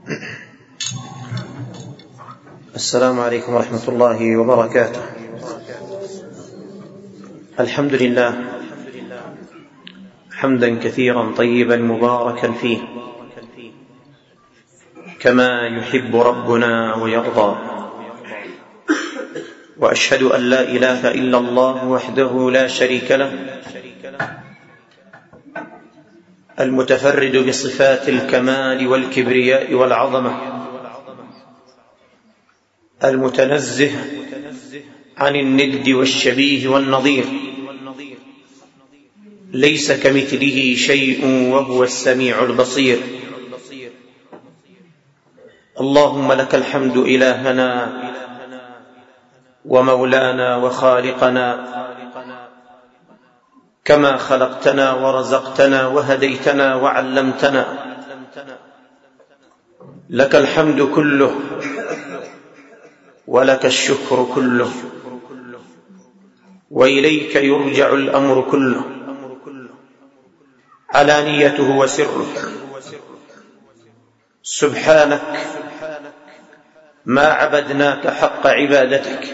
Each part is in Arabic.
السلام عليكم ورحمة الله وبركاته. الحمد لله حمدا كثيرا طيبا مباركا فيه كما يحب ربنا ويرضى، وأشهد أن لا إله إلا الله وحده لا شريك له المتفرد بصفات الكمال والكبرياء والعظمة، المتنزه عن الند والشبيه والنظير، ليس كمثله شيء وهو السميع البصير. اللهم لك الحمد إلهنا ومولانا وخالقنا، كما خلقتنا ورزقتنا وهديتنا وعلمتنا، لك الحمد كله ولك الشكر كله، وإليك يرجع الأمر كله، علانيته وسره. سبحانك ما عبدناك حق عبادتك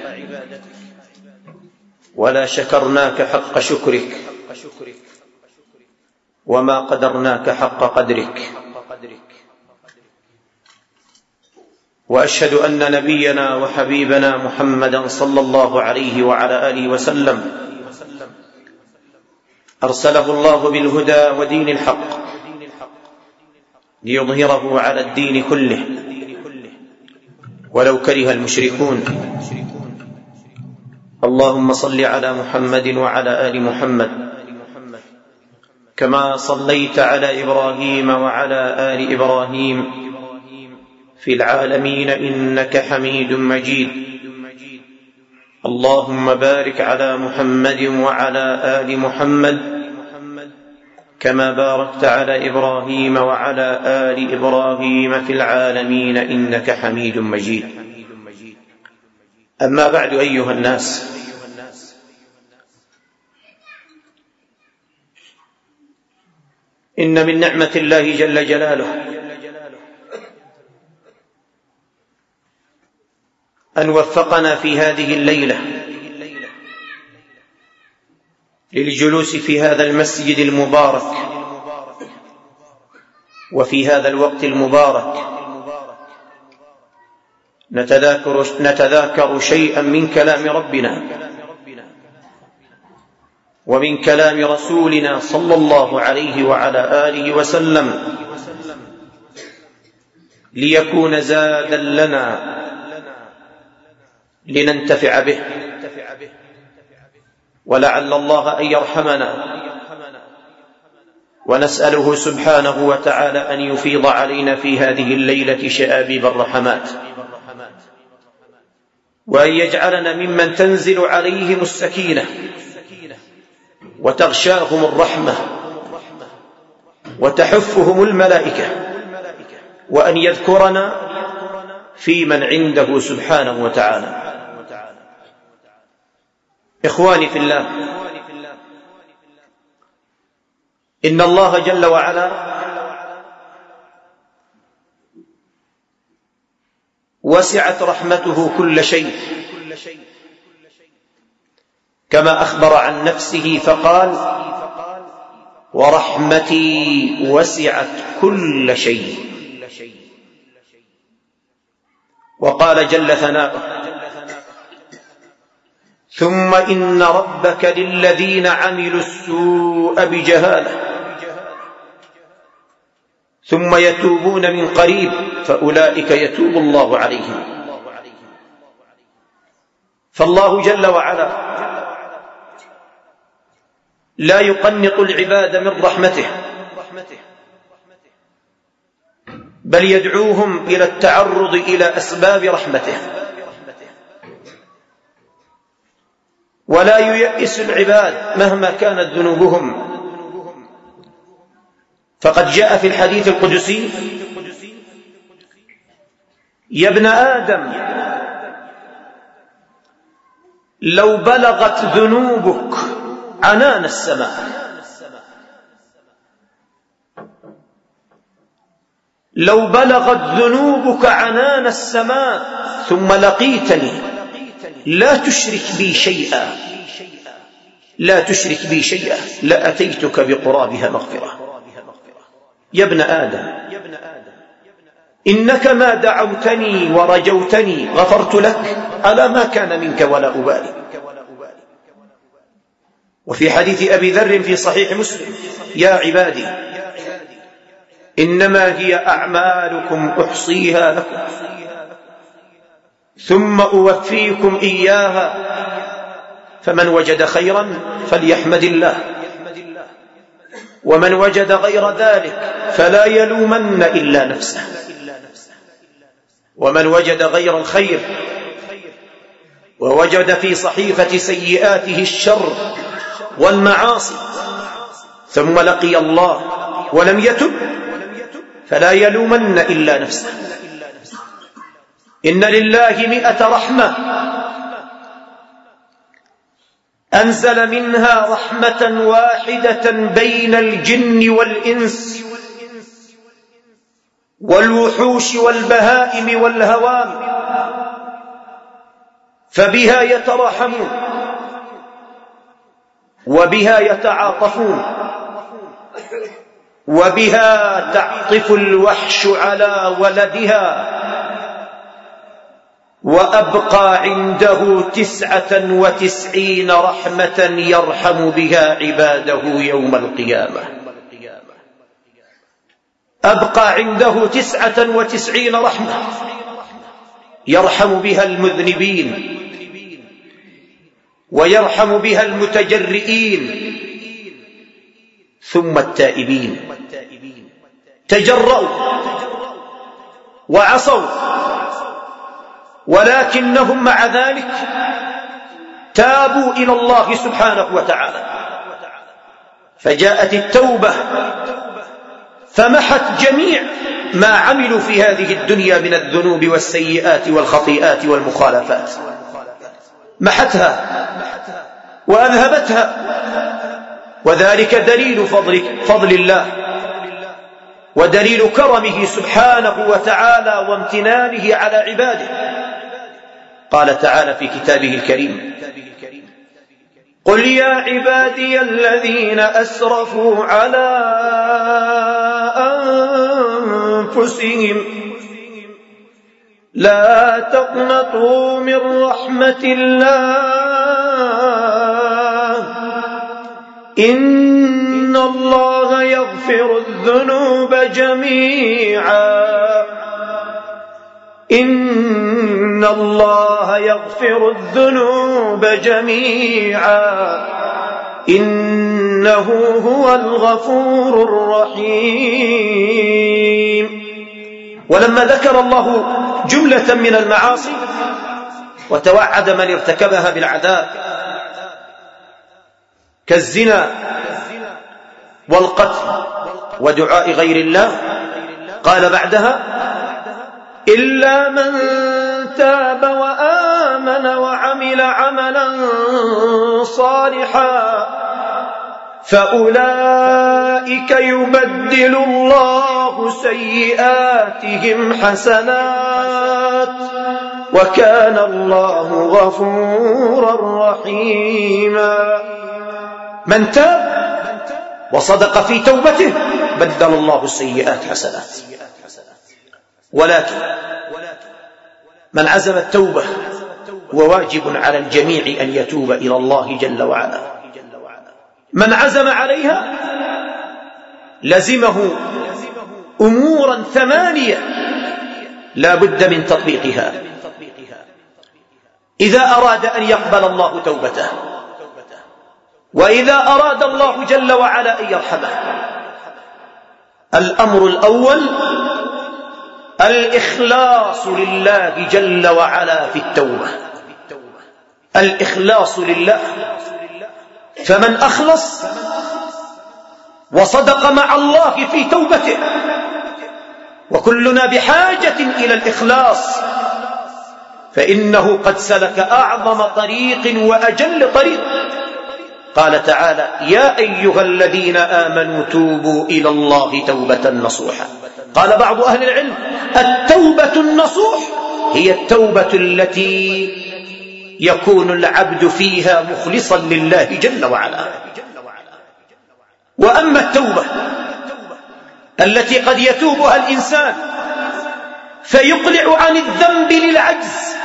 ولا شكرناك حق شكرك وما قدرناك حق قدرك. وأشهد أن نبينا وحبيبنا محمدا صلى الله عليه وعلى آله وسلم أرسله الله بالهدى ودين الحق ليظهره على الدين كله ولو كره المشركون. اللهم صل على محمد وعلى آل محمد كما صليت على إبراهيم وعلى آل إبراهيم في العالمين إنك حميد مجيد. اللهم بارك على محمد وعلى آل محمد كما باركت على إبراهيم وعلى آل إبراهيم في العالمين إنك حميد مجيد. أما بعد، أيها الناس، إن من نعمة الله جل جلاله أن وفقنا في هذه الليلة للجلوس في هذا المسجد المبارك وفي هذا الوقت المبارك نتذاكر شيئا من كلام ربنا ومن كلام رسولنا صلى الله عليه وعلى آله وسلم، ليكون زادا لنا لننتفع به، ولعل الله أن يرحمنا، ونسأله سبحانه وتعالى أن يفيض علينا في هذه الليلة شآبيب الرحمات، وأن يجعلنا ممن تنزل عليهم السكينة وتغشاهم الرحمة وتحفهم الملائكة، وأن يذكرنا في من عنده سبحانه وتعالى. إخواني في الله، إن الله جل وعلا وسعت رحمته كل شيء، كما أخبر عن نفسه فقال: ورحمتي وسعت كل شيء. وقال جل ثناؤه: ثم إن ربك للذين عملوا السوء بجهالة ثم يتوبون من قريب فأولئك يتوب الله عليهم. فالله جل وعلا لا يقنط العباد من رحمته، بل يدعوهم إلى التعرض إلى أسباب رحمته، ولا ييأس العباد مهما كانت ذنوبهم. فقد جاء في الحديث القدسي: يا ابن آدم، لو بلغت ذنوبك عنان السماء لو بلغت ذنوبك عنان السماء ثم لقيتني لا تشرك بي شيئا لأتيتك بقرابها مغفرة. يا ابن آدم إنك ما دعوتني ورجوتني غفرت لك على ما كان منك ولا أبالي. وفي حديث أبي ذر في صحيح مسلم: يا عبادي إنما هي أعمالكم أحصيها لكم ثم أوفيكم إياها، فمن وجد خيرا فليحمد الله، ومن وجد غير ذلك فلا يلومن إلا نفسه، ومن وجد غير الخير ووجد في صحيفة سيئاته الشر والمعاصي ثم لقي الله ولم يتب فلا يلومن إلا نفسه. إن لله 100 رحمة أنزل منها رحمة واحدة بين الجن والإنس والوحوش والبهائم والهوام، فبها يتراحمون وبها يتعاطفون وبها تعطف الوحش على ولدها، وأبقى عنده 99 رحمة يرحم بها عباده يوم القيامة. أبقى عنده 99 رحمة يرحم بها المذنبين ويرحم بها المتجرئين. ثم التائبين تجرؤوا وعصوا ولكنهم مع ذلك تابوا إلى الله سبحانه وتعالى، فجاءت التوبة فمحت جميع ما عملوا في هذه الدنيا من الذنوب والسيئات والخطيئات والمخالفات، محتها وأذهبتها. وذلك دليل فضل الله ودليل كرمه سبحانه وتعالى وامتنانه على عباده. قال تعالى في كتابه الكريم: قل يا عبادي الذين أسرفوا على أنفسهم لا تقنطوا من رحمة الله إن الله يغفر الذنوب جميعا إن الله يغفر الذنوب جميعا إنه هو الغفور الرحيم. ولما ذكر الله جملة من المعاصي وتوعد من ارتكبها بالعذاب كالزنا والقتل ودعاء غير الله، قال بعدها: إلا من تاب وآمن وعمل عملا صالحا فأولئك يبدل الله سيئاتهم حسنات وكان الله غفورا رحيما. من تاب وصدق في توبته بدل الله السيئات حسنات. ولكن من عزم التوبة وواجب على الجميع أن يتوب إلى الله جل وعلا. من عزم عليها لزمه أمورا 8 لا بد من تطبيقها إذا أراد أن يقبل الله توبته، وإذا أراد الله جل وعلا أن يرحمه. الأمر الأول الإخلاص لله جل وعلا في التوبة، الإخلاص لله. فمن أخلص وصدق مع الله في توبته، وكلنا بحاجة إلى الإخلاص، فإنه قد سلك أعظم طريق وأجل طريق. قال تعالى: يا أيها الذين آمنوا توبوا إلى الله توبة نصوحا قال بعض أهل العلم: التوبة النصوح هي التوبة التي يكون العبد فيها مخلصا لله جل وعلا. وأما التوبة التي قد يتوبها الإنسان فيقلع عن الذنب للعجز،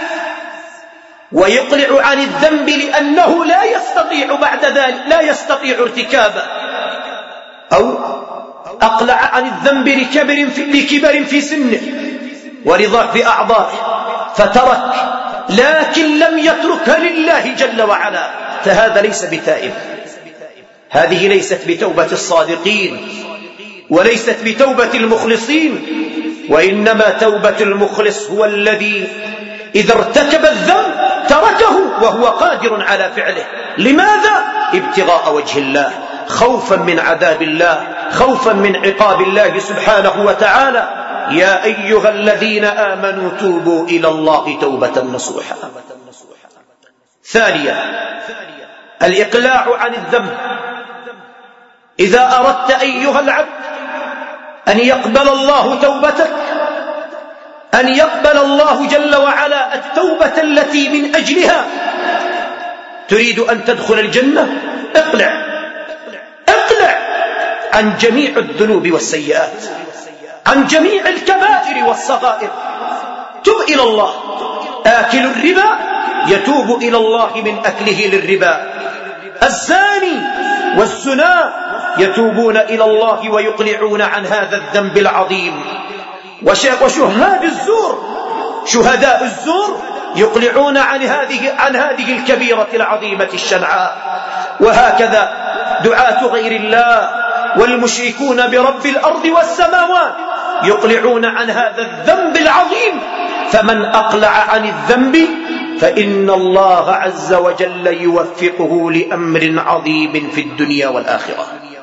ويقلع عن الذنب لأنه لا يستطيع بعد ذلك، لا يستطيع ارتكابه، أو أقلع عن الذنب لكبر في سنه ولضعف أعضائه فترك، لكن لم يتركها لله جل وعلا، فهذا ليس بتائب. هذه ليست بتوبة الصادقين وليست بتوبة المخلصين، وإنما توبة المخلص هو الذي إذا ارتكب الذنب تركه وهو قادر على فعله. لماذا؟ ابتغاء وجه الله، خوفا من عذاب الله، خوفا من عقاب الله سبحانه وتعالى. يا أيها الذين آمنوا توبوا إلى الله توبة نصوحا. ثانيا، الإقلاع عن الذنب. إذا أردت أيها العبد أن يقبل الله توبتك، أن يقبل الله جل وعلا التوبة التي من أجلها تريد أن تدخل الجنة، اقلع عن جميع الذنوب والسيئات، عن جميع الكبائر والصغائر. تب إلى الله. آكل الربا يتوب إلى الله من أكله للربا، الزاني والزنا يتوبون إلى الله ويقلعون عن هذا الذنب العظيم. وشهاد الزور، شهداء الزور يقلعون عن هذه الكبيرة العظيمة الشنعاء. وهكذا دعاة غير الله والمشركون برب الأرض والسماوات يقلعون عن هذا الذنب العظيم. فمن أقلع عن الذنب فإن الله عز وجل يوفقه لأمر عظيم في الدنيا والآخرة،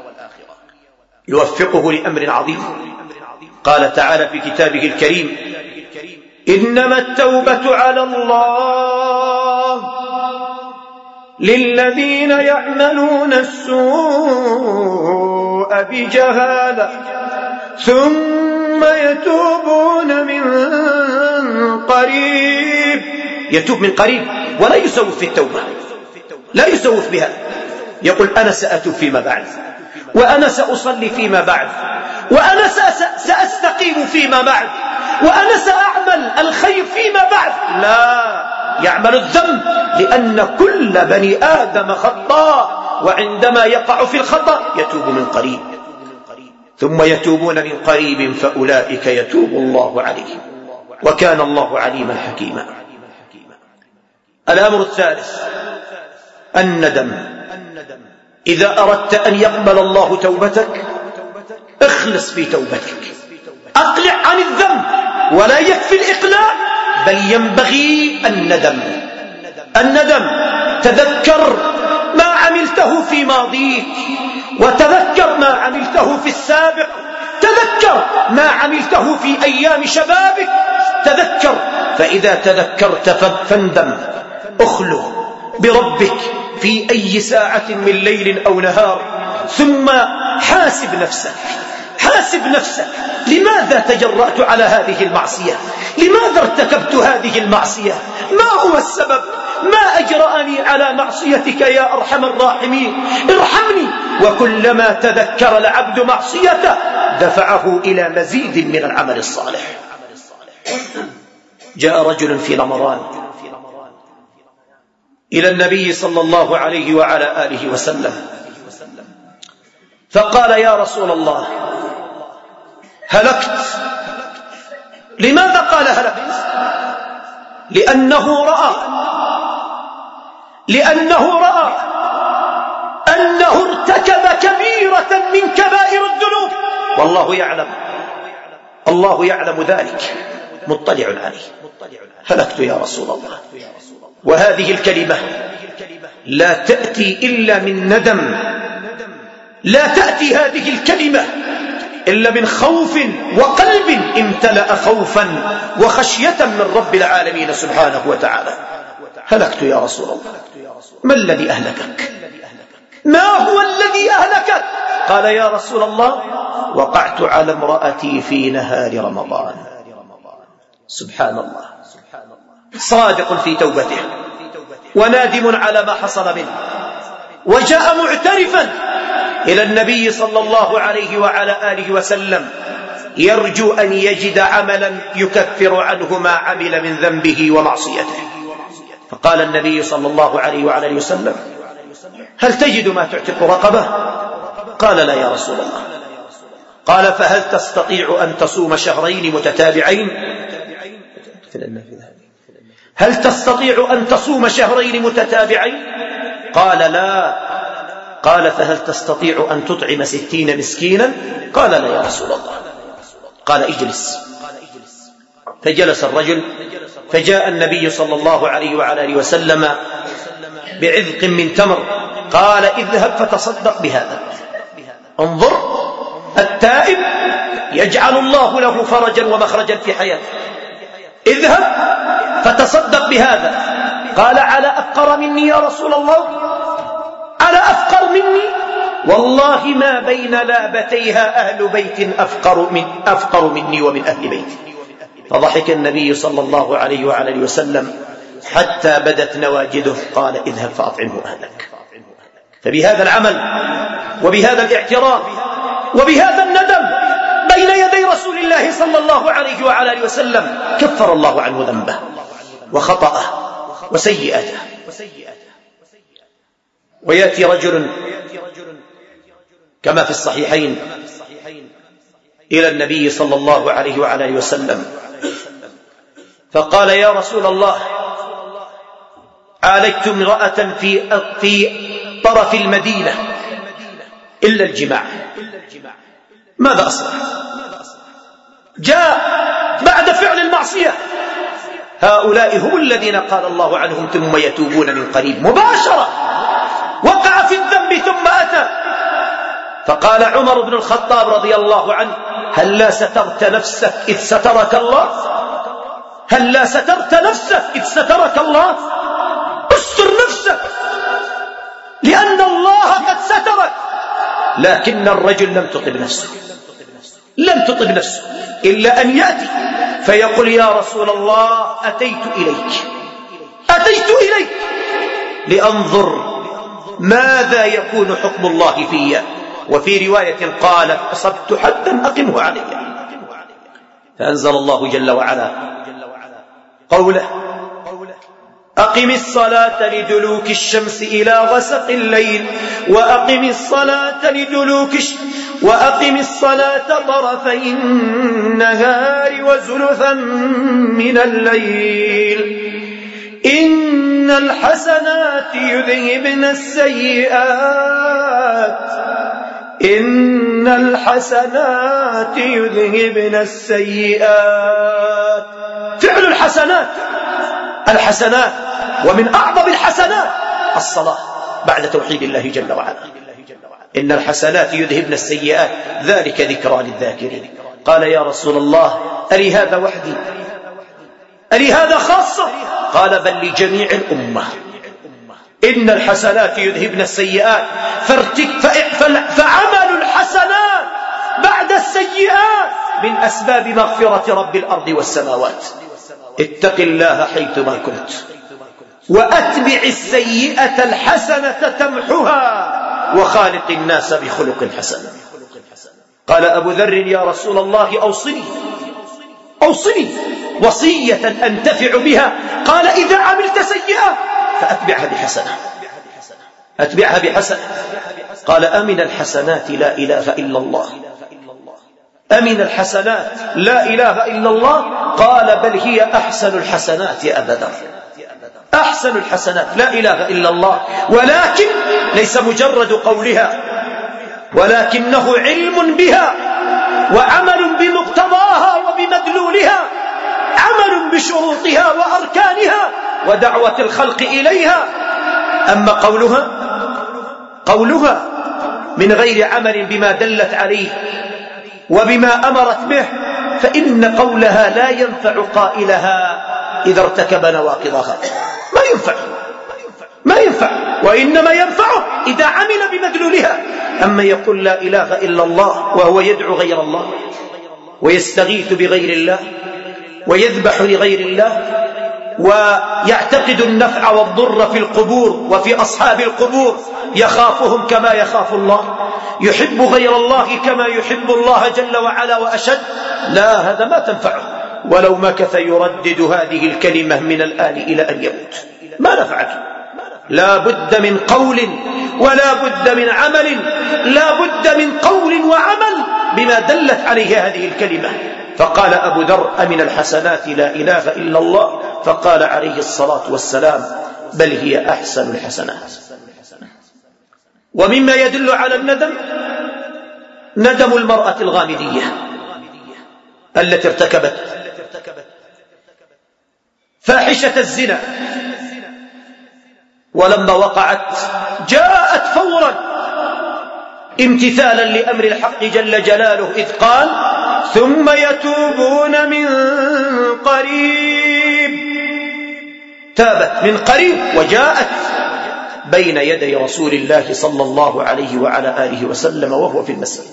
يوفقه لأمر عظيم. قال تعالى في كتابه الكريم: إنما التوبة على الله للذين يعملون السوء بجهالة ثم يتوبون من قريب. يتوب من قريب ولا يسوف في التوبة، لا يسوف بها، يقول أنا سأتوب فيما بعد، وأنا سأصلي فيما بعد، وأنا سأستقيم فيما بعد، وأنا سأعمل الخير فيما بعد. لا، يعمل الذنب، لأن كل بني آدم خطاء، وعندما يقع في الخطأ يتوب من قريب. ثم يتوبون من قريب فأولئك يتوب الله عليهم، وكان الله عليما حكيما. الأمر الثالث الندم. إذا أردت أن يقبل الله توبتك اخلص في توبتك، أقلع عن الذنب، ولا يكفي الإقلاع بل ينبغي الندم. تذكر ما عملته في ماضيك، وتذكر ما عملته في السابق، تذكر ما عملته في أيام شبابك، تذكر. فإذا تذكرت فاندم، أخلو بربك في أي ساعة من ليل أو نهار، ثم حاسب نفسك، لماذا تجرأت على هذه المعصية؟ لماذا ارتكبت هذه المعصية؟ ما هو السبب؟ ما أجرأني على معصيتك يا أرحم الراحمين؟ ارحمني. وكلما تذكر العبد معصيته دفعه إلى مزيد من العمل الصالح. جاء رجل في رمضان إلى النبي صلى الله عليه وعلى آله وسلم فقال: يا رسول الله، هلكت. لماذا قال هلكت؟ لأنه رأى أنه ارتكب كبيرة من كبائر الذنوب، والله يعلم ذلك، مطلع عليه. هلكت يا رسول الله. وهذه الكلمة لا تأتي إلا من ندم، لا تأتي هذه الكلمة إلا من خوف وقلب امتلأ خوفا وخشية من رب العالمين سبحانه وتعالى. هلكت يا رسول الله. ما الذي أهلكك؟ ما هو الذي أهلكك؟ قال: يا رسول الله، وقعت على امرأتي في نهار رمضان. سبحان الله، صادق في توبته ونادم على ما حصل منه، وجاء معترفا إلى النبي صلى الله عليه وعلى آله وسلم يرجو أن يجد عملا يكفر عنه ما عمل من ذنبه ومعصيته. فقال النبي صلى الله عليه وعلى آله وسلم: هل تجد ما تعتق رقبة؟ قال: لا يا رسول الله. قال: فهل تستطيع أن تصوم شهرين متتابعين؟ هل تستطيع أن تصوم شهرين متتابعين؟ قال: لا. قال: فهل تستطيع أن تطعم 60 مسكينا؟ قال: لا يا رسول الله. قال: اجلس. فجلس الرجل، فجاء النبي صلى الله عليه وعلى آله وسلم بعذق من تمر، قال: اذهب فتصدق بهذا. انظر، التائب يجعل الله له فرجا ومخرجا في حياته. اذهب فتصدق بهذا. قال: على أفقر مني يا رسول الله؟ على أفقر مني؟ والله ما بين لابتيها أهل بيت أفقر مني ومن أهل بيتي. فضحك النبي صلى الله عليه وعلى آله وسلم حتى بدت نواجذه، قال: اذهب فأطعمه أهلك. فبهذا العمل وبهذا الاعتراف وبهذا الندم بين يدي رسول الله صلى الله عليه وعلى آله وسلم كفر الله عنه ذنبه وخطأه وسيئاته. ويأتي رجل كما في الصحيحين إلى النبي صلى الله عليه وعلى آله وسلم فقال: يا رسول الله، عالجت امرأة في طرف المدينة إلا الجماع، ماذا أصنع؟ جاء بعد فعل المعصية. هؤلاء هم الذين قال الله عنهم: ثم يتوبون من قريب. مباشرة وقع في الذنب ثم أتى. فقال عمر بن الخطاب رضي الله عنه: هل لا سترت نفسك إذ سترك الله؟ هل لا سترت نفسك إذ سترك الله؟ استر نفسك، لأن الله قد سترك. لكن الرجل لم تطب نفسه إلا أن يأتي فيقول: يا رسول الله، أتيت إليك لأنظر ماذا يكون حكم الله في. وفي رواية قال: أصبت حدا أقمه علي. فأنزل الله جل وعلا قوله: أقم الصلاة لدلوك الشمس إلى غسق الليل وأقم الصلاة طرفي النهار وزلفا من الليل إن الحسنات يذهبن السيئات. فعل الحسنات ومن أعظم الحسنات الصلاة بعد توحيد الله جل وعلا. إن الحسنات يذهبن السيئات ذلك ذكرى للذاكرين. قال: يا رسول الله، ألي هذا وحدي؟ ألي هذا خاصة؟ قال: بل لجميع الأمة. إن الحسنات يذهبن السيئات، فعمل الحسنات بعد السيئات من أسباب مغفرة رب الأرض والسماوات. اتق الله حيثما كنت وأتبع السيئة الحسنة تمحها وخالق الناس بخلق حسن. قال أبو ذر: يا رسول الله، أوصني وصية أنتفع بها. قال: إذا عملت سيئة فأتبعها بحسنة. قال: أمن الحسنات لا إله إلا الله. أمن الحسنات لا إله إلا الله. قال: بل هي أحسن الحسنات يا أبا ذر. أحسن الحسنات لا إله إلا الله، ولكن ليس مجرد قولها، ولكنه علم بها وعمل بمقتضاها وبمدلولها، عمل بشروطها وأركانها ودعوة الخلق إليها. أما قولها من غير عمل بما دلت عليه وبما أمرت به، فإن قولها لا ينفع قائلها إذا ارتكب نواقضها. ما ينفع، وإنما ينفعه إذا عمل بمدلولها. أما يقول لا إله إلا الله وهو يدعو غير الله ويستغيث بغير الله ويذبح لغير الله ويعتقد النفع والضر في القبور وفي أصحاب القبور، يخافهم كما يخاف الله، يحب غير الله كما يحب الله جل وعلا وأشد. لا، هذا ما تنفعه، ولو مكث يردد هذه الكلمة من الآن إلى أن يموت ما نفعته. لا بد من قول ولا بد من عمل، لا بد من قول وعمل بما دلت عليه هذه الكلمة. فقال أبو ذر: أمن الحسنات لا إله إلا الله. فقال عليه الصلاة والسلام: بل هي أحسن الحسنات. ومما يدل على الندم ندم المرأة الغامدية التي ارتكبت فاحشة الزنا، ولما وقعت جاءت فورا امتثالا لأمر الحق جل جلاله، إذ قال: ثم يتوبون من قريب. تابت من قريب وجاءت بين يدي رسول الله صلى الله عليه وعلى آله وسلم وهو في المسجد،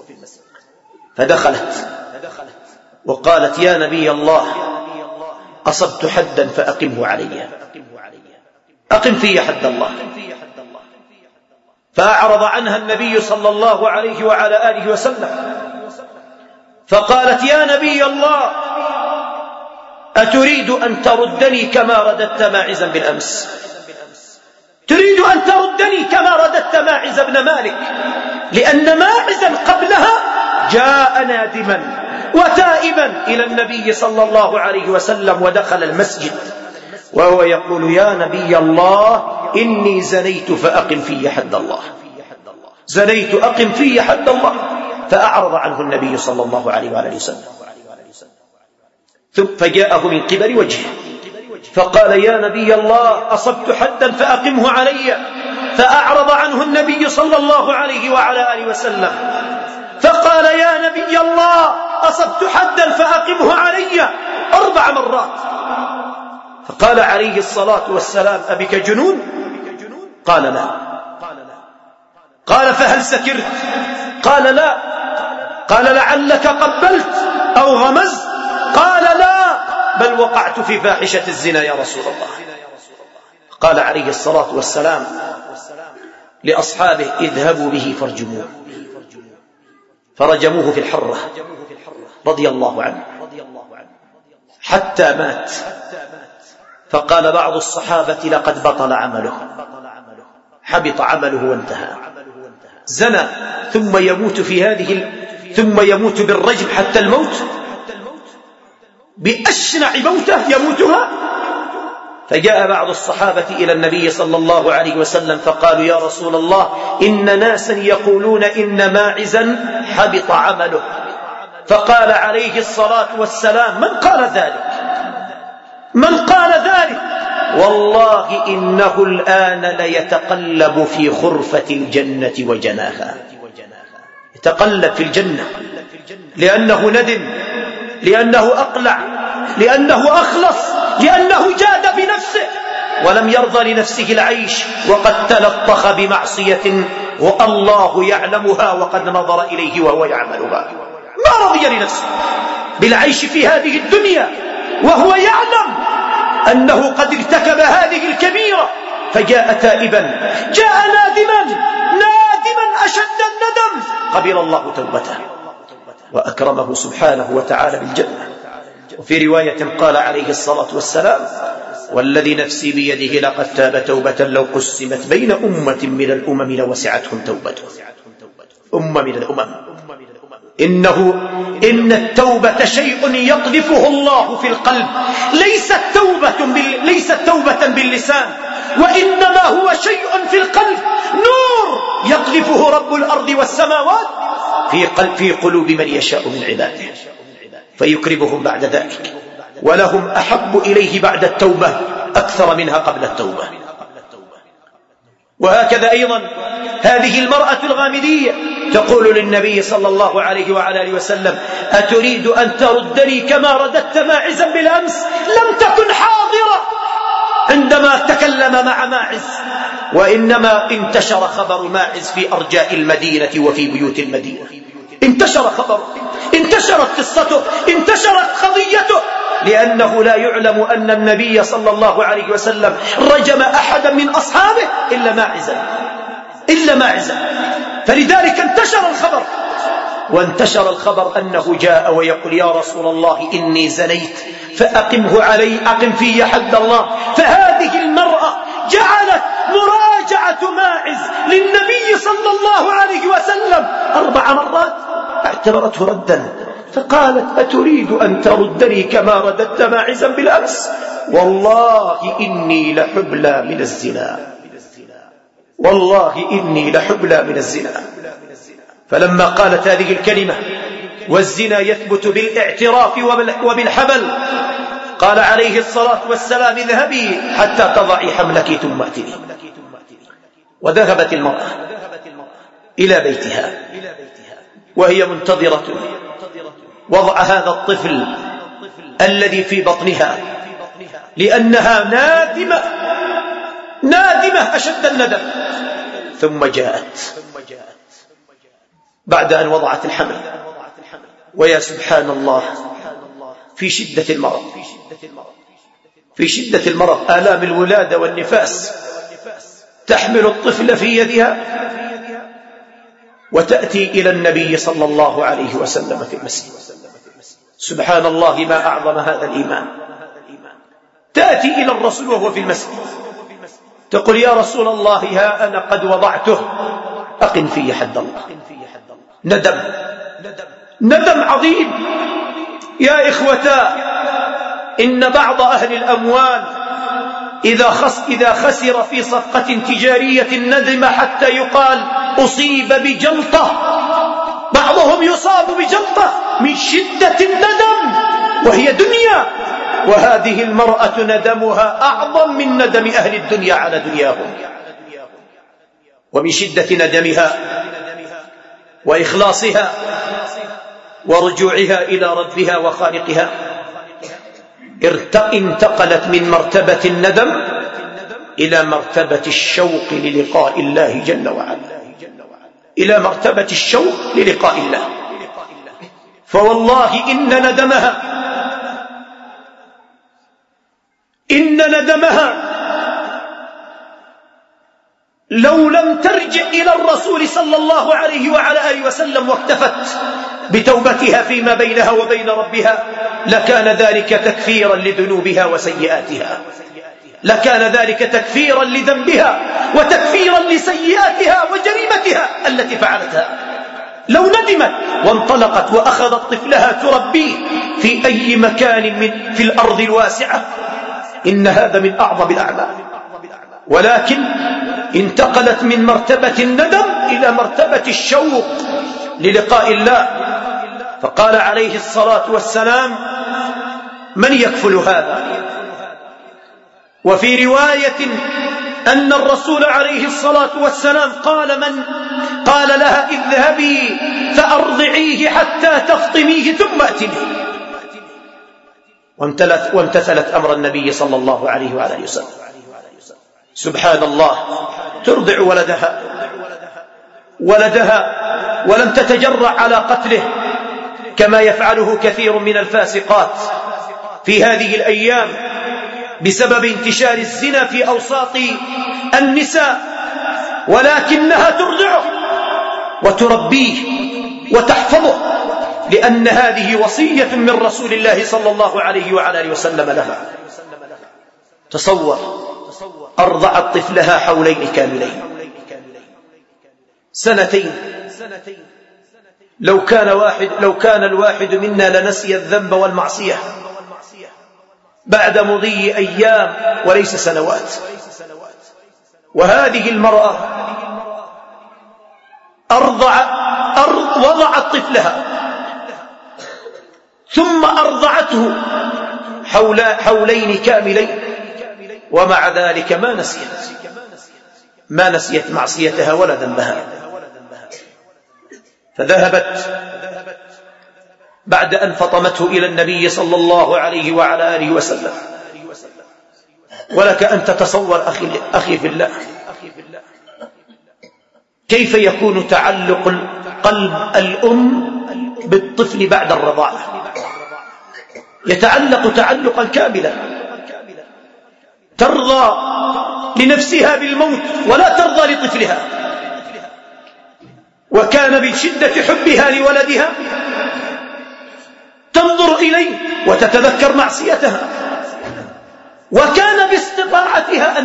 فدخلت وقالت: يا نبي الله، أصبت حدا فأقمه علي، أقم في حد الله. فأعرض عنها النبي صلى الله عليه وعلى آله وسلم، فقالت: يا نبي الله، أتريد أن تردني كما رددت ماعزا بالأمس؟ تريد أن تردني كما رددت ماعز بن مالك، لأن ماعزا قبلها جاء نادما وتائبا إلى النبي صلى الله عليه وسلم ودخل المسجد وهو يقول: يا نبي الله، إني زنيت فأقم في حد الله، زنيت أقم في حد الله. فأعرض عنه النبي صلى الله عليه وآله وسلم، فجاءه من قبل وجهه فقال: يا نبي الله، أصبت حدا فأقمه علي. فأعرض عنه النبي صلى الله عليه وعلى آله وسلم فقال: يا نبي الله، أصبت حدا فأقمه علي 4 مرات. فقال عليه الصلاة والسلام: أبك جنون؟ قال: لا. قال: فهل سكرت؟ قال: لا. قال: لعلك قبلت أو غمزت؟ قال: لا، بل وقعت في فاحشة الزنا يا رسول الله. قال عليه الصلاة والسلام لأصحابه: اذهبوا به فارجموه. فرجموه في الحرة رضي الله عنه حتى مات. فقال بعض الصحابة: لقد بطل عمله، حبط عمله وانتهى. زنى ثم يموت بالرجم حتى الموت، بأشنع موتة يموتها. فجاء بعض الصحابة إلى النبي صلى الله عليه وسلم فقالوا: يا رسول الله، إن ناسا يقولون إن ماعزا حبط عمله. فقال عليه الصلاة والسلام: من قال ذلك؟ من قال ذلك؟ والله إنه الآن ليتقلب في خرفة الجنة وجناها، يتقلب في الجنة، لأنه ندم، لأنه أقلع، لأنه أخلص، لأنه جاد بنفسه ولم يرضى لنفسه العيش، وقد تلطخ بمعصية والله يعلمها وقد نظر إليه وهو يعملها. ما رضي لنفسه بالعيش في هذه الدنيا وهو يعلم أنه قد ارتكب هذه الكبيرة، فجاء تائبا، جاء نادما أشد الندم، قبل الله توبته وأكرمه سبحانه وتعالى بالجنة. وفي رواية قال عليه الصلاة والسلام: والذي نفسي بيده لقد تاب توبة لو قسمت بين أمة من الأمم لوسعتهم توبته. أمة من الأمم. إن التوبة شيء يقذفه الله في القلب، ليست توبة باللسان، وإنما هو شيء في القلب، نور يقذفه رب الأرض والسماوات في قلوب من يشاء من عباده فيكرمهم بعد ذلك، ولهم أحب إليه بعد التوبة أكثر منها قبل التوبة. وهكذا أيضا هذه المرأة الغامدية تقول للنبي صلى الله عليه وعلى آله وسلم: أتريد أن تردني كما رددت ماعزا بالأمس؟ لم تكن حاضرة، عندما تكلم مع ماعز، وإنما انتشر خبر ماعز في أرجاء المدينة وفي بيوت المدينة. انتشر خبره، انتشرت قصته، انتشرت قضيته، لأنه لا يعلم أن النبي صلى الله عليه وسلم رجم أحدا من أصحابه إلا ماعزا. فلذلك انتشر الخبر، وانتشر الخبر أنه جاء ويقول: يا رسول الله إني زنيت فأقمه علي، أقم في حد الله. فهذه المرأة جعلت مراجعة ماعز للنبي صلى الله عليه وسلم 4 مرات، اعتبرته ردا، فقالت: أتريد أن تردني كما رددت ماعزا بالأمس؟ والله إني لحبلى من الزنا، والله إني لحبلى من الزنا. فلما قالت هذه الكلمة: والزنا يثبت بالاعتراف وبالحبل، قال عليه الصلاة والسلام: اذهبي حتى تضعي حملك ثم ائتني. وذهبت المرأة إلى بيتها وهي منتظرة وضع هذا الطفل الذي في بطنها، لأنها نادمة أشد الندم. ثم جاءت بعد أن وضعت الحمل، ويا سبحان الله، في شدة المرض، آلام الولادة والنفاس، تحمل الطفل في يدها وتأتي إلى النبي صلى الله عليه وسلم في المسجد. سبحان الله، ما أعظم هذا الإيمان. تأتي إلى الرسول وهو في المسجد، تقول: يا رسول الله، ها أنا قد وضعته، أقم في حد الله. ندم عظيم. يا إخوتا، إن بعض أهل الأموال إذا خسر في صفقة تجارية ندم حتى يقال أصيب بجلطة. بعضهم يصاب بجلطة من شدة الندم، وهي دنيا. وهذه المرأة ندمها أعظم من ندم أهل الدنيا على دنياهم. ومن شدة ندمها وإخلاصها ورجوعها إلى ربها وخالقها انتقلت من مرتبة الندم إلى مرتبة الشوق للقاء الله جل وعلا، إلى مرتبة الشوق للقاء الله. فوالله إن ندمها لو لم ترجع إلى الرسول صلى الله عليه وعلى آله وسلم واكتفت بتوبتها فيما بينها وبين ربها، لكان ذلك تكفيرا لذنوبها وسيئاتها، لكان ذلك تكفيرا لذنبها وتكفيرا لسيئاتها وجريمتها التي فعلتها. لو ندمت وانطلقت وأخذت طفلها تربيه في أي مكان في الأرض الواسعة، إن هذا من أعظم الأعمال. ولكن انتقلت من مرتبة الندم إلى مرتبة الشوق للقاء الله. فقال عليه الصلاة والسلام: من يكفل هذا؟ وفي رواية أن الرسول عليه الصلاة والسلام قال لها: اذهبي فأرضعيه حتى تفطميه ثم أتني. وامتثلت أمر النبي صلى الله عليه وعلى وسلم. سبحان الله، ترضع ولدها ولم تتجرأ على قتله كما يفعله كثير من الفاسقات في هذه الأيام بسبب انتشار الزنا في أوساط النساء، ولكنها ترضعه وتربيه وتحفظه، لأن هذه وصية من رسول الله صلى الله عليه وعلى آله وسلم لها. تصور، أرضعت طفلها حولين كاملين، 2 سنين. لو كان الواحد منا لنسي الذنب والمعصية بعد مضي أيام وليس سنوات. وهذه المرأة وضعت طفلها ثم أرضعته حولين كاملين، ومع ذلك ما نسيت معصيتها ولا ذنبها. فذهبت بعد أن فطمته إلى النبي صلى الله عليه وعلى آله وسلم، ولك أن تتصور أخي في الله كيف يكون تعلق قلب الأم بالطفل بعد الرضاعة. يتعلق تعلقا كاملا، ترضى لنفسها بالموت ولا ترضى لطفلها. وكان من شدة حبها لولدها تنظر إليه وتتذكر معصيتها، وكان باستطاعتها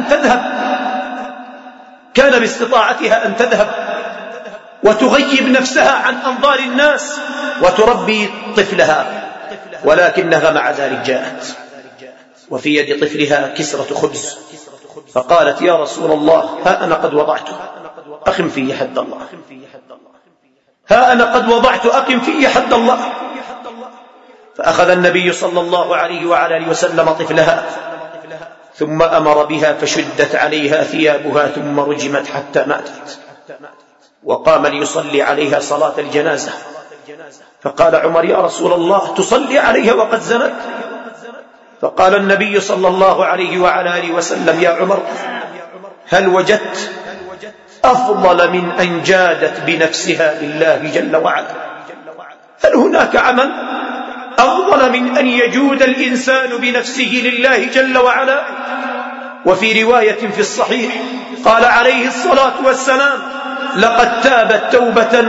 أن تذهب وتغيب نفسها عن أنظار الناس وتربي طفلها، ولكنها مع ذلك جاءت وفي يد طفلها كسرة خبز، فقالت: يا رسول الله، ها أنا قد وضعته، أقم فيه حد الله. ها أنا قد وضعت، أقم فيه حد الله. فأخذ النبي صلى الله عليه وعلى آله وسلم طفلها، ثم أمر بها فشدت عليها ثيابها، ثم رجمت حتى ماتت، وقام ليصلي عليها صلاة الجنازة. فقال عمر: يا رسول الله، تصلي عليها وقد زنت؟ فقال النبي صلى الله عليه وعلى آله وسلم: يا عمر، هل وجدت أفضل من أن جادت بنفسها لله جل وعلا؟ هل هناك عمل أفضل من أن يجود الإنسان بنفسه لله جل وعلا؟ وفي رواية في الصحيح قال عليه الصلاة والسلام: لقد تابت توبة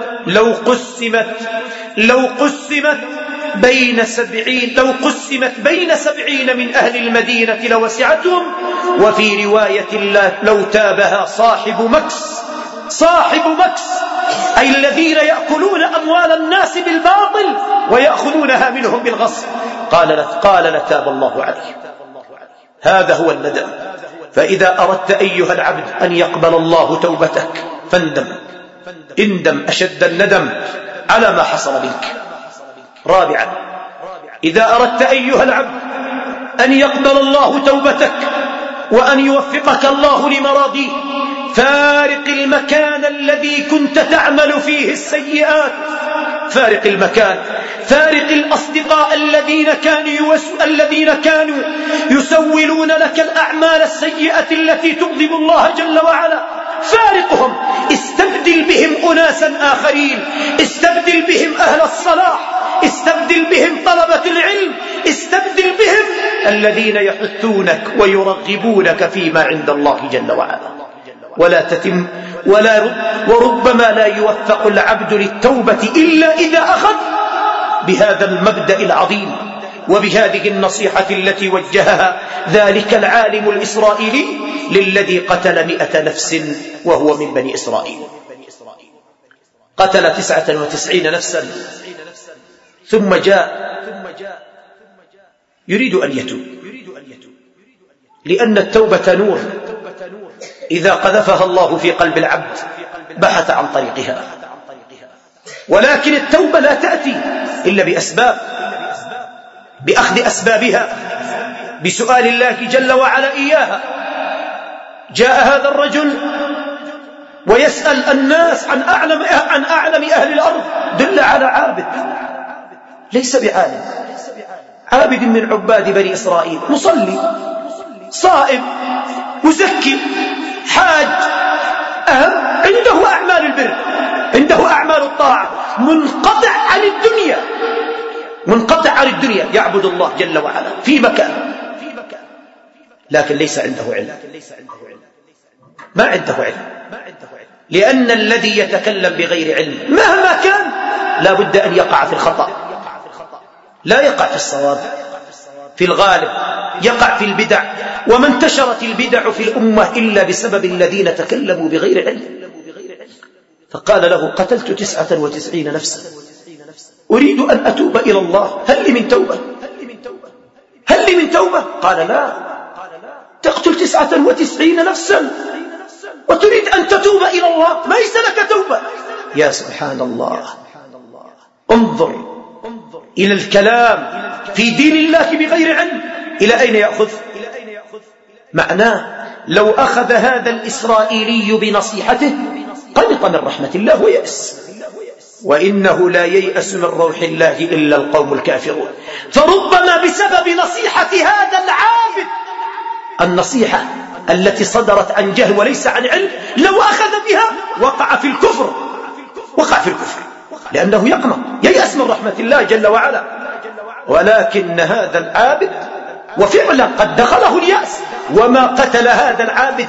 لو قسمت بين 70 من أهل المدينة لوسعتهم. وفي رواية لو تابها صاحب مكس، أي الذين يأكلون أموال الناس بالباطل ويأخذونها منهم بالغصب، قال لتاب الله عليه. هذا هو الندم. فإذا أردت أيها العبد أن يقبل الله توبتك اندم أشد الندم على ما حصل منك. رابعا، إذا أردت أيها العبد أن يقبل الله توبتك وأن يوفقك الله لمراضيه، فارق المكان الذي كنت تعمل فيه السيئات، فارق المكان، فارق الأصدقاء الذين كانوا يسولون لك الأعمال السيئة التي تغضب الله جل وعلا، فارقهم، استبدل بهم أناسا آخرين، استبدل بهم أهل الصلاح، استبدل بهم طلبة العلم، استبدل بهم الذين يحثونك ويرغبونك فيما عند الله جل وعلا. وربما لا يوفق العبد للتوبة إلا إذا أخذ بهذا المبدأ العظيم وبهذه النصيحة التي وجهها ذلك العالم الإسرائيلي للذي قتل 100 نفس وهو من بني إسرائيل. قتل 99 نفسا ثم جاء يريد أن يتوب، لأن التوبة نور إذا قذفها الله في قلب العبد بحث عن طريقها، ولكن التوبة لا تأتي إلا بأسباب، بأخذ أسبابها، بسؤال الله جل وعلا إياها. جاء هذا الرجل ويسأل الناس عن أعلم أهل الأرض، دل على عابد ليس بعالم، عابد من عباد بني إسرائيل، مصلي صائم مزكي حاج، عنده أعمال البر، عنده أعمال الطاعة، منقطع عن الدنيا، يعبد الله جل وعلا في مكان، لكن ليس عنده علم، ما عنده علم، لأن الذي يتكلم بغير علم مهما كان لا بد أن يقع في الخطأ، لا يقع في الصواب، في الغالب يقع في البدع. وما انتشرت البدع في الأمة إلا بسبب الذين تكلموا بغير علم. فقال له: قتلت 99 نفسا، أريد أن أتوب إلى الله، هل لي من توبة؟ قال: لا، تقتل 99 نفسا وتريد أن تتوب إلى الله، ليس لك توبة. يا سبحان الله، انظر إلى الكلام في دين الله بغير علم إلى أين يأخذ؟ معناه لو أخذ هذا الإسرائيلي بنصيحته قنط من رحمة الله ويأس، وإنه لا ييأس من روح الله إلا القوم الكافرون. فربما بسبب نصيحة هذا العابد النصيحة التي صدرت عن جهل وليس عن علم لو أخذ بها وقع في الكفر، لأنه ييأس من رحمة الله جل وعلا. ولكن هذا العابد وفعلا قد دخله اليأس، وما قتل هذا العابد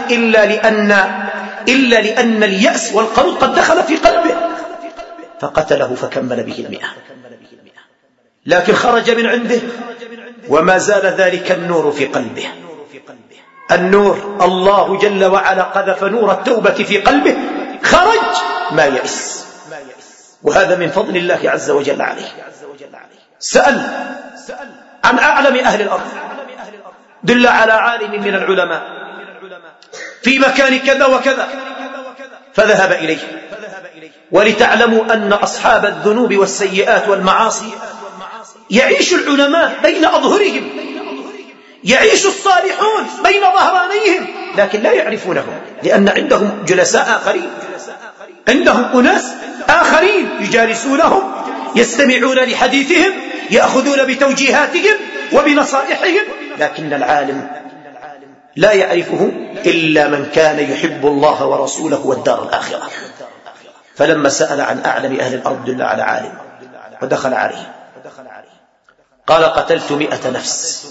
إلا لأن اليأس والقنوط قد دخل في قلبه فقتله فكمل به 100. لكن خرج من عنده وما زال ذلك النور في قلبه. النور الله جل وعلا قذف نور التوبة في قلبه، خرج ما يئس، وهذا من فضل الله عز وجل عليه. سأل عن أعلم أهل الأرض، دل على عالم من العلماء في مكان كذا وكذا، فذهب إليه. ولتعلموا أن أصحاب الذنوب والسيئات والمعاصي يعيش العلماء بين أظهرهم، يعيش الصالحون بين ظهرانيهم، لكن لا يعرفونهم، لأن عندهم جلساء آخرين، عندهم أناس آخرين يجالسونهم، يستمعون لحديثهم، يأخذون بتوجيهاتهم وبنصائحهم، لكن العالم لا يعرفه إلا من كان يحب الله ورسوله والدار الآخرة. فلما سأل عن أعلم أهل الأرض دل على عالم، ودخل عليه قال قتلت 100 نفس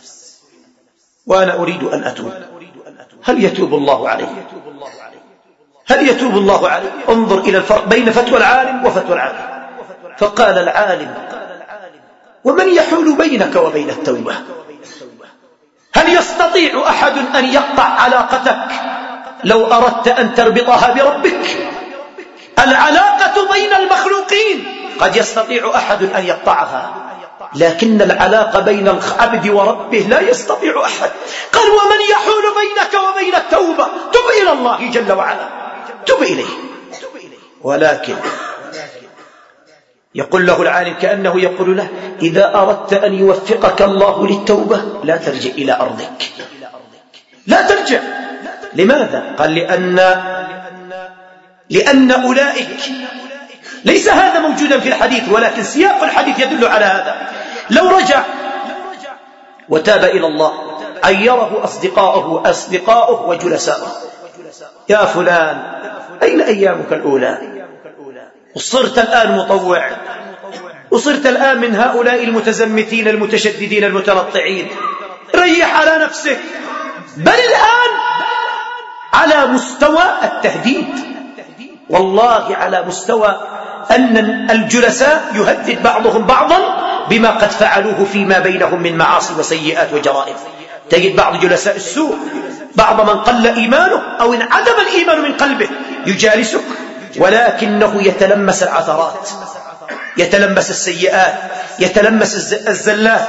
وأنا أريد أن أتوب، هل يتوب الله عليه؟ هل يتوب الله عليه؟ انظر إلى الفرق بين فتوى العالم وفتوى العالم. فقال العالم ومن يحول بينك وبين التوبة؟ هل يستطيع أحد أن يقطع علاقتك لو أردت أن تربطها بربك؟ العلاقة بين المخلوقين قد يستطيع أحد أن يقطعها، لكن العلاقة بين العبد وربه لا يستطيع أحد. قال ومن يحول بينك وبين التوبة؟ تب إلى الله جل وعلا، تب إليه. ولكن يقول له العالم كأنه يقول له إذا أردت أن يوفقك الله للتوبة لا ترجع إلى أرضك، لا ترجع. لماذا؟ قال لأن أولئك، ليس هذا موجودا في الحديث ولكن سياق الحديث يدل على هذا، لو رجع وتاب إلى الله عيره أصدقاؤه وجلساؤه، يا فلان أين أيامك الأولى؟ وصرت الآن مطوع، وصرت الآن من هؤلاء المتزمتين المتشددين المتنطعين، ريح على نفسك. بل الآن على مستوى التهديد، والله على مستوى أن الجلساء يهدد بعضهم بعضا بما قد فعلوه فيما بينهم من معاصي وسيئات وجرائم. تجد بعض جلساء السوء، بعض من قل إيمانه أو انعدم الإيمان من قلبه يجالسك، ولكنه يتلمس العثرات، يتلمس السيئات، يتلمس الزلات،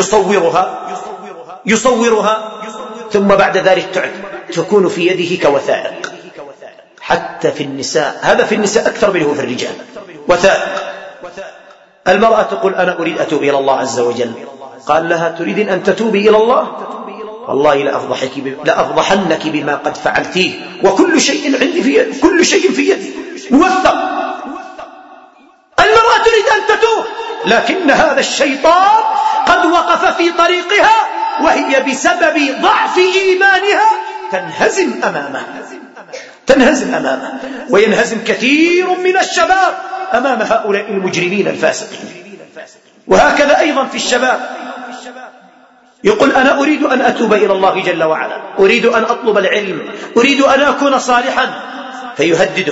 يصورها ثم بعد ذلك تكون في يده كوثائق. حتى في النساء، هذا في النساء أكثر منه في الرجال، وثائق. المرأة تقول أنا أريد أتوب إلى الله عز وجل، قال لها تريدين أن تتوبي إلى الله؟ والله لأفضحنك بما قد فعلتيه، وكل شيء عندي في يدي، كل شيء في يدي موثق. المرأة تريد أن تتوب، لكن هذا الشيطان قد وقف في طريقها، وهي بسبب ضعف إيمانها تنهزم أمامه، وينهزم كثير من الشباب أمام هؤلاء المجرمين الفاسقين. وهكذا أيضا في الشباب، يقول أنا أريد أن أتوب إلى الله جل وعلا، أريد أن أطلب العلم، أريد أن أكون صالحا، فيهدده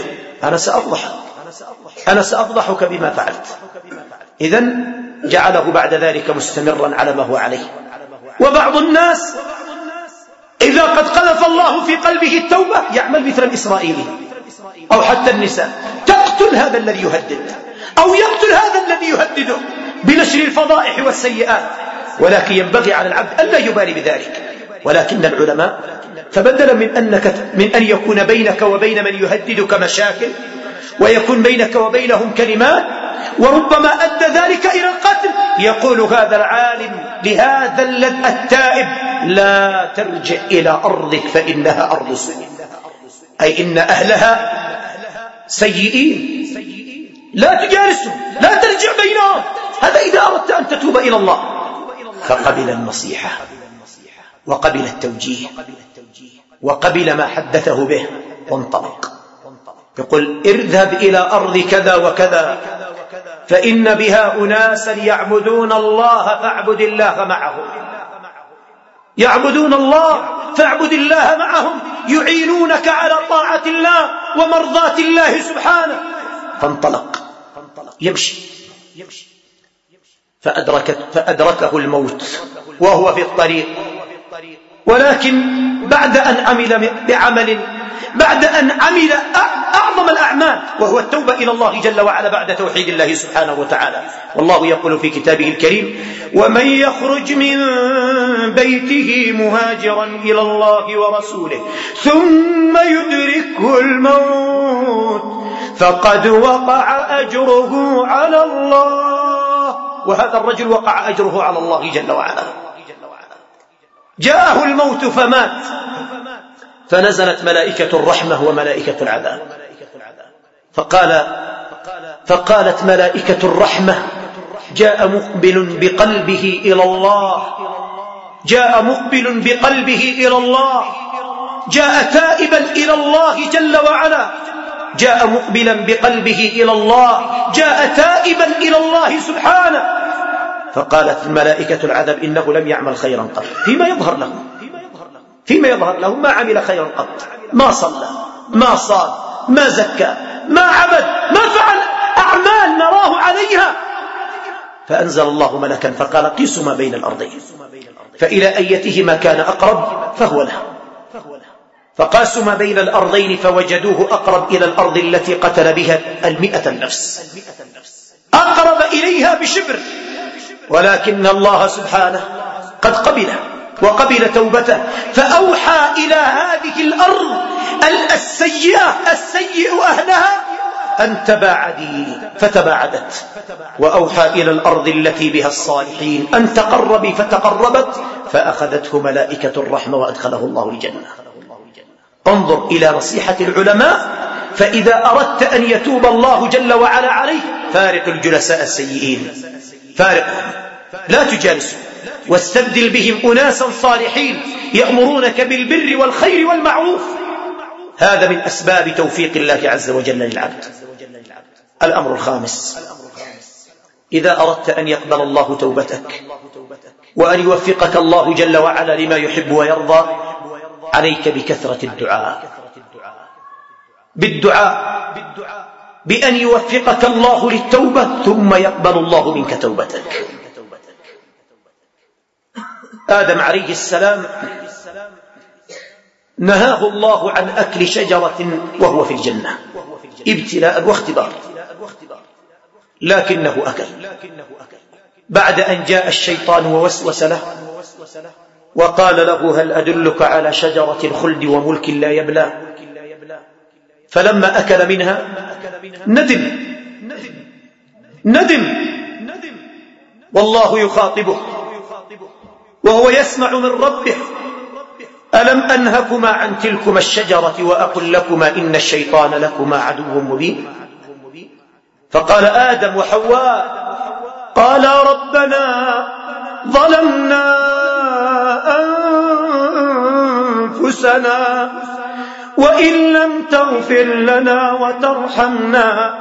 أنا سأفضحك بما فعلت. إذن جعله بعد ذلك مستمرا على ما هو عليه. وبعض الناس إذا قد قذف الله في قلبه التوبة يعمل مثل الإسرائيلي أو حتى النساء، تقتل هذا الذي يهدد أو يقتل هذا الذي يهدده بنشر الفضائح والسيئات. ولكن ينبغي على العبد ألا يبالي بذلك. ولكن العلماء فبدلا من أن يكون بينك وبين من يهددك مشاكل، ويكون بينك وبينهم كلمات، وربما أدى ذلك إلى القتل، يقول هذا العالم لهذا التائب لا ترجع إلى أرضك فإنها أرض سوء، أي إن أهلها سيئين، لا تجالسهم، لا ترجع بينهم. هذا إذا أردت أن تتوب إلى الله. فقبل النصيحة وقبل التوجيه وقبل ما حدثه به وانطلق. يقول اذهب إلى أرض كذا وكذا فإن بها أناسا يعبدون الله فاعبد الله معهم، يعبدون الله فاعبد الله معهم، يعينونك على طاعة الله ومرضاة الله سبحانه. فانطلق يمشي فأدركه الموت وهو في الطريق، ولكن بعد أن عمل أعظم الأعمال وهو التوبة إلى الله جل وعلا بعد توحيد الله سبحانه وتعالى. والله يقول في كتابه الكريم: ومن يخرج من بيته مهاجرا إلى الله ورسوله ثم يدركه الموت فقد وقع أجره على الله. وهذا الرجل وقع أجره على الله جل وعلا. جاءه الموت فمات، فنزلت ملائكة الرحمة وملائكة العذاب، فقالت ملائكة الرحمة: جاء مقبل بقلبه إلى الله، جاء مقبل بقلبه إلى الله، جاء تائبا إلى الله جل وعلا، جاء مقبلا بقلبه إلى الله، جاء تائبا إلى الله سبحانه. فقالت الملائكة العذاب: إنه لم يعمل خيرا قط. فيما يظهر له ما عمل خيرا قط، ما صلى، ما صام، ما زكى، ما عبد، ما فعل أعمال نراه عليها. فأنزل الله ملكا فقال: قيسوا ما بين الأرضين فإلى أيتهما كان أقرب فهو له. فقاسوا ما بين الأرضين فوجدوه أقرب إلى الأرض التي قتل بها 100 نفس، أقرب إليها بشبر، ولكن الله سبحانه قد قبله وقبل توبته، فأوحى إلى هذه الأرض السيئ أهلها أن تباعدي، فتباعدت، وأوحى إلى الأرض التي بها الصالحين أن تقربي، فتقربت، فأخذته ملائكة الرحمة وأدخله الله الجنة. انظر إلى نصيحة العلماء، فإذا أردت أن يتوب الله جل وعلا عليه فارق الجلساء السيئين، فارقهم، لا تجالسوا، واستبدل بهم أناسا صالحين يأمرونك بالبر والخير والمعروف. هذا من أسباب توفيق الله عز وجل للعبد. الأمر الخامس: إذا أردت أن يقبل الله توبتك وأن يوفقك الله جل وعلا لما يحب ويرضى، عليك بكثرة بالدعاء بأن يوفقك الله للتوبة ثم يقبل الله منك توبتك. آدم عليه السلام نهاه الله عن أكل شجرة وهو في الجنة ابتلاء واختبار، لكنه أكل. بعد أن جاء الشيطان ووسوس له وقال له: هل أدلك على شجرة الخلد وملك لا يبلى؟ فلما أكل منها ندم، والله يخاطبه وهو يسمع من ربه: ألم أنهكما عن تلكما الشجرة وأقل لكما إن الشيطان لكما عدو مبين؟ فقال آدم وحواء: قالا ربنا ظلمنا أنفسنا وإن لم تغفر لنا وترحمنا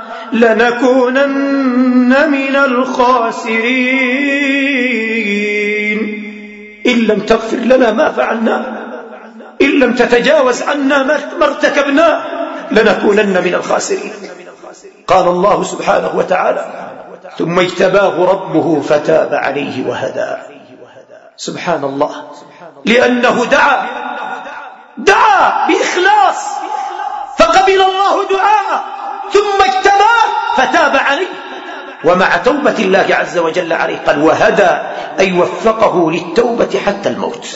لنكونن من الخاسرين. إن لم تغفر لنا ما فعلنا، إن لم تتجاوز عنا ما ارتكبناه لنكونن من الخاسرين. قال الله سبحانه وتعالى: ثم اجتباه ربه فتاب عليه وهدى. سبحان الله، لأنه دعا بإخلاص فقبل الله دعاءه، ثم اجتباه فتاب عليه. ومع توبة الله عز وجل عليه قال: وهدى، أي وفقه للتوبة حتى الموت.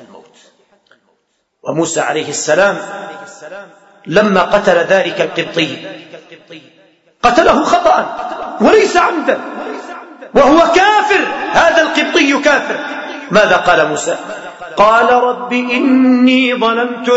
وموسى عليه السلام لما قتل ذلك القبطي قتله خطأ وليس عمدا، وهو كافر، هذا القبطي كافر. ماذا قال موسى؟ قال: رب إني ظلمت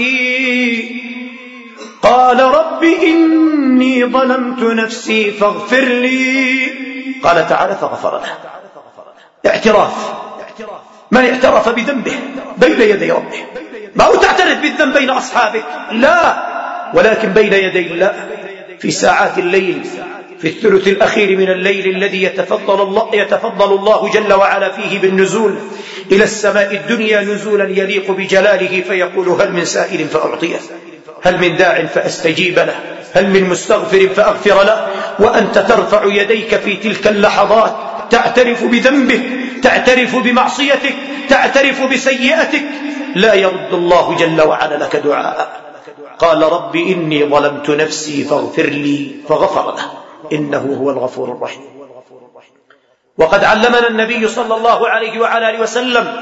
نفسي فاغفر لي. قال تعالى: فغفر له. اعتراف من اعترف بذنبه بين يدي ربه، ما هو تعترف بالذنب بين أصحابك، لا، ولكن بين يدي الله في ساعات الليل، في الثلث الأخير من الليل الذي يتفضل الله جل وعلا فيه بالنزول إلى السماء الدنيا نزولا يليق بجلاله، فيقول هل من سائل فأعطيه، هل من داع فأستجيب له، هل من مستغفر فأغفر له. وأنت ترفع يديك في تلك اللحظات تعترف بذنبك، تعترف بمعصيتك، تعترف بسيئتك، لا يرد الله جل وعلا لك دعاء. قال رب إني ظلمت نفسي فاغفر لي فغفر له إنه هو الغفور الرحيم. وقد علمنا النبي صلى الله عليه وعلى آله وسلم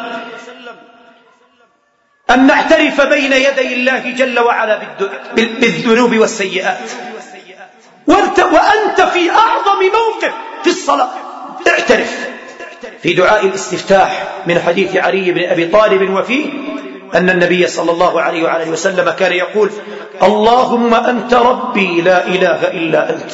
أن نعترف بين يدي الله جل وعلا بالذنوب والسيئات. وأنت في أعظم موقف في الصلاة اعترف. في دعاء الاستفتاح من حديث علي بن أبي طالب وفيه أن النبي صلى الله عليه وعلى وسلم كان يقول اللهم أنت ربي لا إله إلا أنت،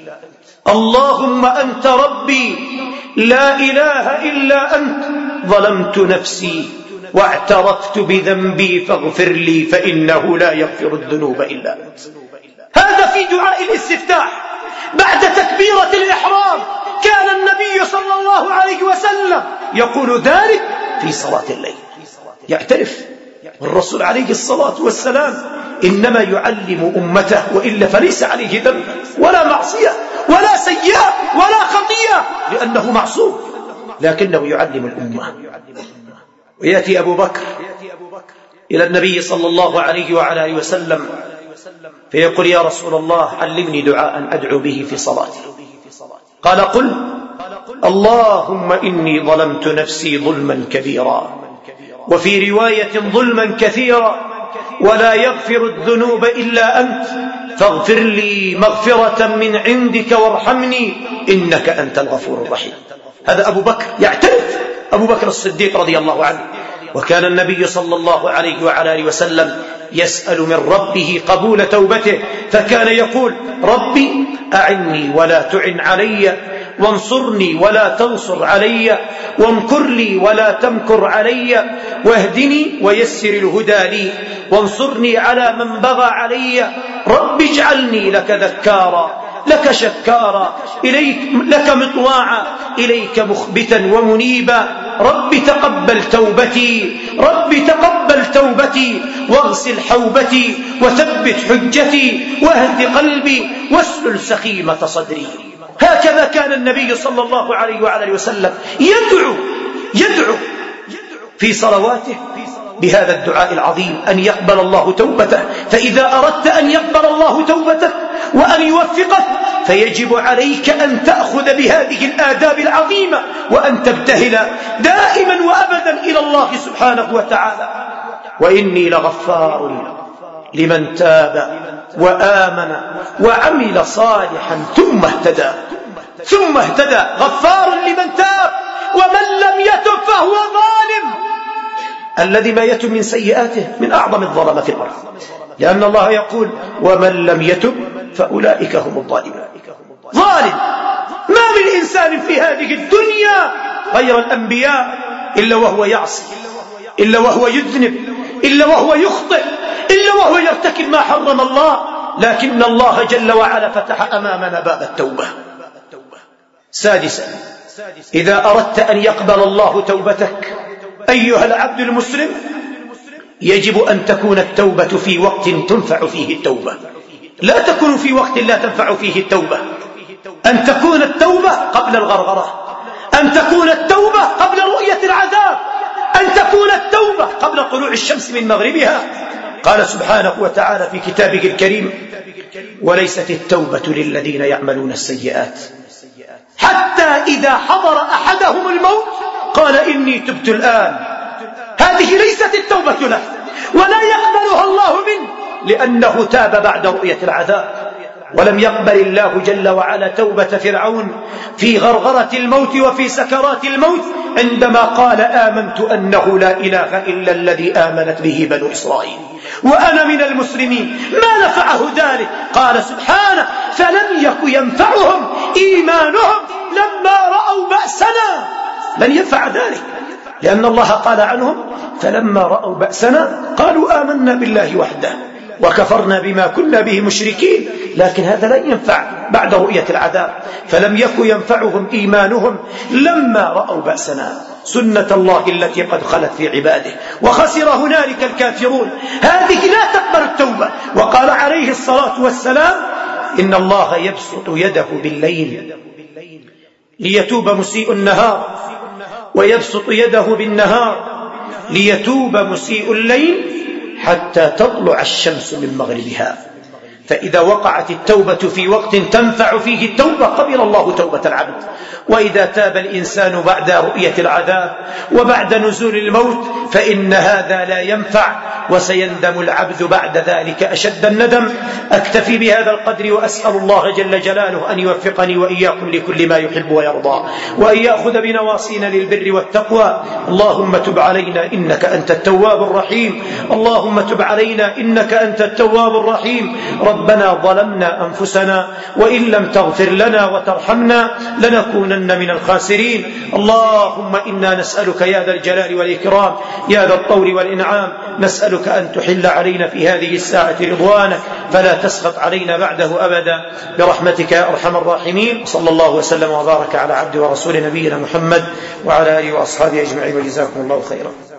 اللهم أنت ربي لا إله إلا أنت، ظلمت نفسي واعترفت بذنبي فاغفر لي فإنه لا يغفر الذنوب إلا أنت. هذا في دعاء الاستفتاح بعد تكبيرة الإحرام. كان النبي صلى الله عليه وسلم يقول ذلك في صلاة الليل، يعترف. والرسول عليه الصلاة والسلام إنما يعلم أمته، وإلا فليس عليه ذنب ولا معصية ولا سيئة ولا خطيئة لأنه معصوم، لكنه يعلم الأمة. ويأتي أبو بكر إلى النبي صلى الله عليه وعلى آله وسلم فيقول يا رسول الله علمني دعاء أدعو به في صلاتي. قال قل اللهم إني ظلمت نفسي ظلما كبيرا، وفي رواية ظلما كثيرا، ولا يغفر الذنوب إلا أنت، فاغفر لي مغفرة من عندك وارحمني إنك أنت الغفور الرحيم. هذا أبو بكر يعترف، أبو بكر الصديق رضي الله عنه. وكان النبي صلى الله عليه وعلى آله وسلم يسأل من ربه قبول توبته، فكان يقول ربي أعني ولا تعن علي، وانصرني ولا تنصر علي، وامكر لي ولا تمكر علي، واهدني ويسر الهدى لي، وانصرني على من بغى علي. رب اجعلني لك ذكارا لك شكارا إليك لك مطواعا إليك مخبتا ومنيبا. رب تقبل توبتي، رب تقبل توبتي، واغسل حوبتي، وثبت حجتي، واهد قلبي، واسلل سخيمة صدري. هكذا كان النبي صلى الله عليه وعلى وسلم يدعو في صلواته بهذا الدعاء العظيم أن يقبل الله توبته. فإذا أردت أن يقبل الله توبتك وأن يوفقك فيجب عليك أن تأخذ بهذه الآداب العظيمة، وأن تبتهل دائما وأبدا إلى الله سبحانه وتعالى. وإني لغفار لمن تاب وآمن وعمل صالحا ثم اهتدى. غفار لمن تاب، ومن لم يتب فهو ظالم. الذي ما يتب من سيئاته من أعظم الظلمة في الأرض، لأن الله يقول ومن لم يتب فأولئك هم الظالمون. ظالم، ما من إنسان في هذه الدنيا غير الأنبياء إلا وهو يعصي، إلا وهو يذنب، إلا وهو يخطئ، إلا وهو يرتكب ما حرم الله، لكن الله جل وعلا فتح أمامنا باب التوبة. سادسا، إذا أردت أن يقبل الله توبتك أيها العبد المسلم يجب أن تكون التوبة في وقت تنفع فيه التوبة، لا تكون في وقت لا تنفع فيه التوبة. أن تكون التوبة قبل الغرغرة، أن تكون التوبة قبل رؤية العذاب، أن تكون التوبة قبل طلوع الشمس من مغربها. قال سبحانه وتعالى في كتابه الكريم وليست التوبة للذين يعملون السيئات حتى إذا حضر أحدهم الموت قال إني تبت الآن. هذه ليست التوبة له، ولا يقبلها الله منه، لأنه تاب بعد رؤية العذاب. ولم يقبل الله جل وعلا توبة فرعون في غرغرة الموت وفي سكرات الموت عندما قال آمنت أنه لا إله إلا الذي آمنت به بنو إسرائيل وأنا من المسلمين. ما نفعه ذلك؟ قال سبحانه فلم يك ينفعهم إيمانهم لما رأوا بأسنا. لن ينفع ذلك. لأن الله قال عنهم فلما رأوا بأسنا قالوا آمنا بالله وحده وكفرنا بما كنا به مشركين. لكن هذا لا ينفع بعد رؤية العذاب، فلم يكن ينفعهم إيمانهم لما رأوا بأسنا. سنة الله التي قد خلت في عباده، وخسر هنالك الكافرون. هذه لا تقبل التوبة. وقال عليه الصلاة والسلام إن الله يبسط يده بالليل ليتوب مسيء النهار، ويبسط يده بالنهار ليتوب مسيء الليل حتى تطلع الشمس من مغربها. فإذا وقعت التوبة في وقت تنفع فيه التوبة قبل الله توبة العبد. وإذا تاب الإنسان بعد رؤية العذاب وبعد نزول الموت فإن هذا لا ينفع، وسيندم العبد بعد ذلك أشد الندم. أكتفي بهذا القدر، وأسأل الله جل جلاله أن يوفقني وإياكم لكل ما يحب ويرضى، وأن يأخذ بنواصينا للبر والتقوى. اللهم تب علينا إنك أنت التواب الرحيم. اللهم تب علينا إنك أنت التواب الرحيم. ربنا ظلمنا أنفسنا وإن لم تغفر لنا وترحمنا لنكونن من الخاسرين. اللهم إنا نسألك يا ذا الجلال والإكرام يا ذا الطول والإنعام، نسألك أن تحل علينا في هذه الساعة رضوانك فلا تسخط علينا بعده أبدا برحمتك يا أرحم الراحمين. صلى الله وسلم وبارك على عبد ورسول نبينا محمد وعلى آله وأصحابه أجمعين، وجزاكم الله خيرا.